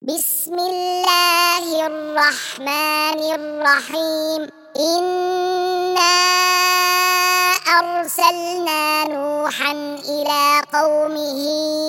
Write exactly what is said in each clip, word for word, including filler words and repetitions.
بسم الله الرحمن الرحيم. إنا أرسلنا نوحا إلى قومه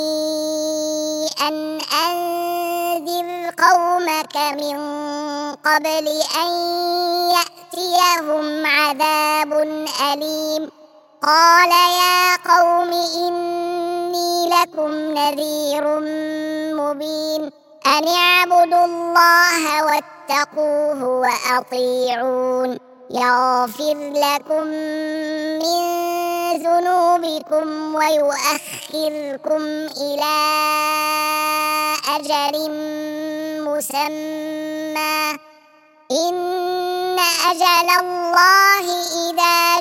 أن أنذر قومك من قبل أن يأتيهم عذاب أليم. قال يا قوم إني لكم نذير مبين. أن اعبدوا الله واتقوه وأطيعون يغفر لكم من ذنوبكم ويؤخركم إلى أجل مسمى إن أجل الله إذا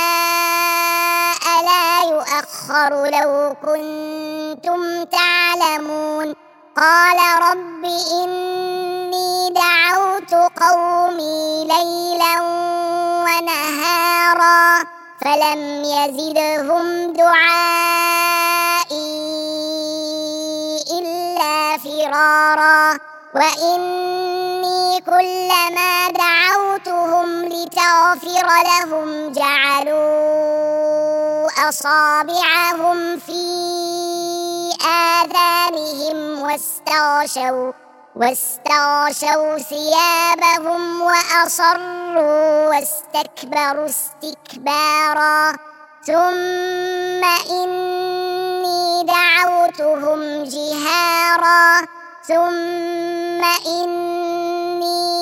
جاء لا يؤخر لو كنتم تعلمون. قال رب إني دعوت قومي ليلا ونهارا فلم يزدهم دعائي إلا فرارا. وإني كلما دعوتهم لتغفر لهم جعلوا أصابعهم في آذانهم واستغشوا واستغشوا ثيابهم وأصروا واستكبروا استكبارا. ثم إني دعوتهم جهارا ثم إني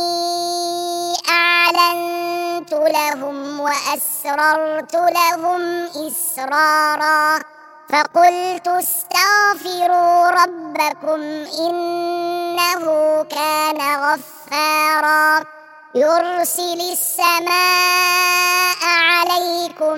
أعلنت لهم وأسررت لهم إسرارا. فقلت استغفروا ربكم إنه كان غفارا يرسل السماء عليكم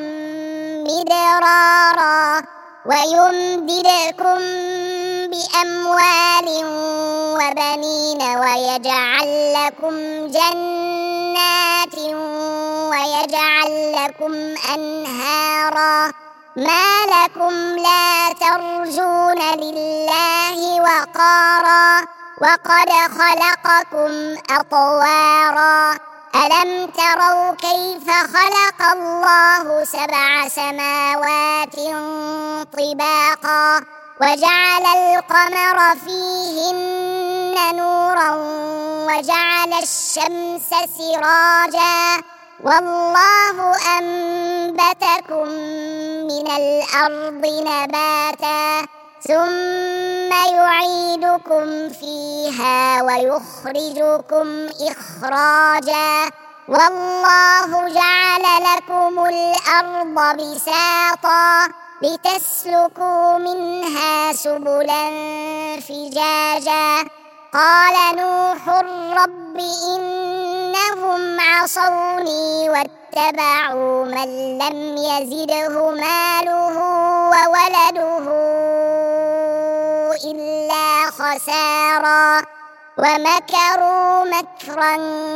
مدرارا ويمددكم بأموال وبنين ويجعل لكم جنات ويجعل لكم أنهارا. ما لكم لا ترجون لله وقارا وقد خلقكم أطوارا. ألم تروا كيف خلق الله سبع سماوات طباقا وجعل القمر فيهن نورا وجعل الشمس سراجا والله أنبتكم من الأرض نباتا ثم يعيدكم فيها ويخرجكم إخراجا. والله جعل لكم الأرض بساطا لتسلكوا منها سبلا فجاجا. قال نوح رب إنهم عصوني واتبعوا من لم يزده ماله وولده إلا خسارا ومكروا مكرا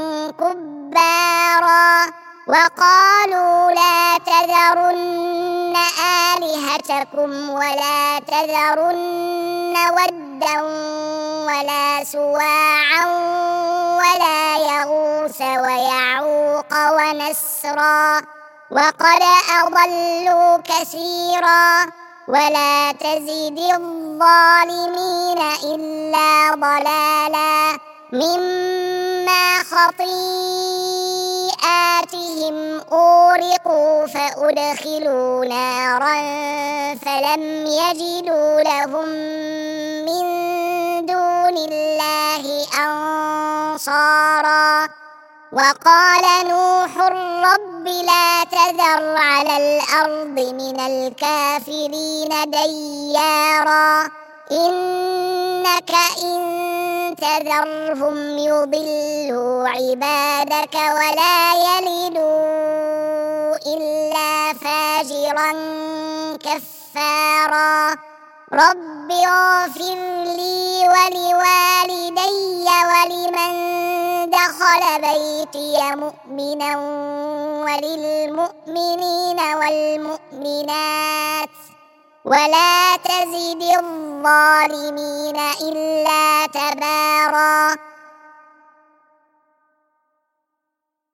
كبارا. وقالوا لا تذرن آلهتكم ولا تذرن ودا ولا سواعا ولا يغوث ويعوق ونسرا وقد أضلوا كثيرا ولا تزد الظالمين إلا ضلالا مما خطيئاتهم أورقوا فأدخلوا نارا فلم يجدوا لهم من دون الله أنصارا. وقال نوح رب لا تذر على الأرض من الكافرين ديارا إنك إن تذرهم يضلوا عبادك ولا يلدوا إلا فاجرا كفارا. رب اغفر لي ولوالدي ولمن دخل بيتي مؤمنا وللمؤمنين والمؤمنات ولا تزد الظالمين إلا تباراً.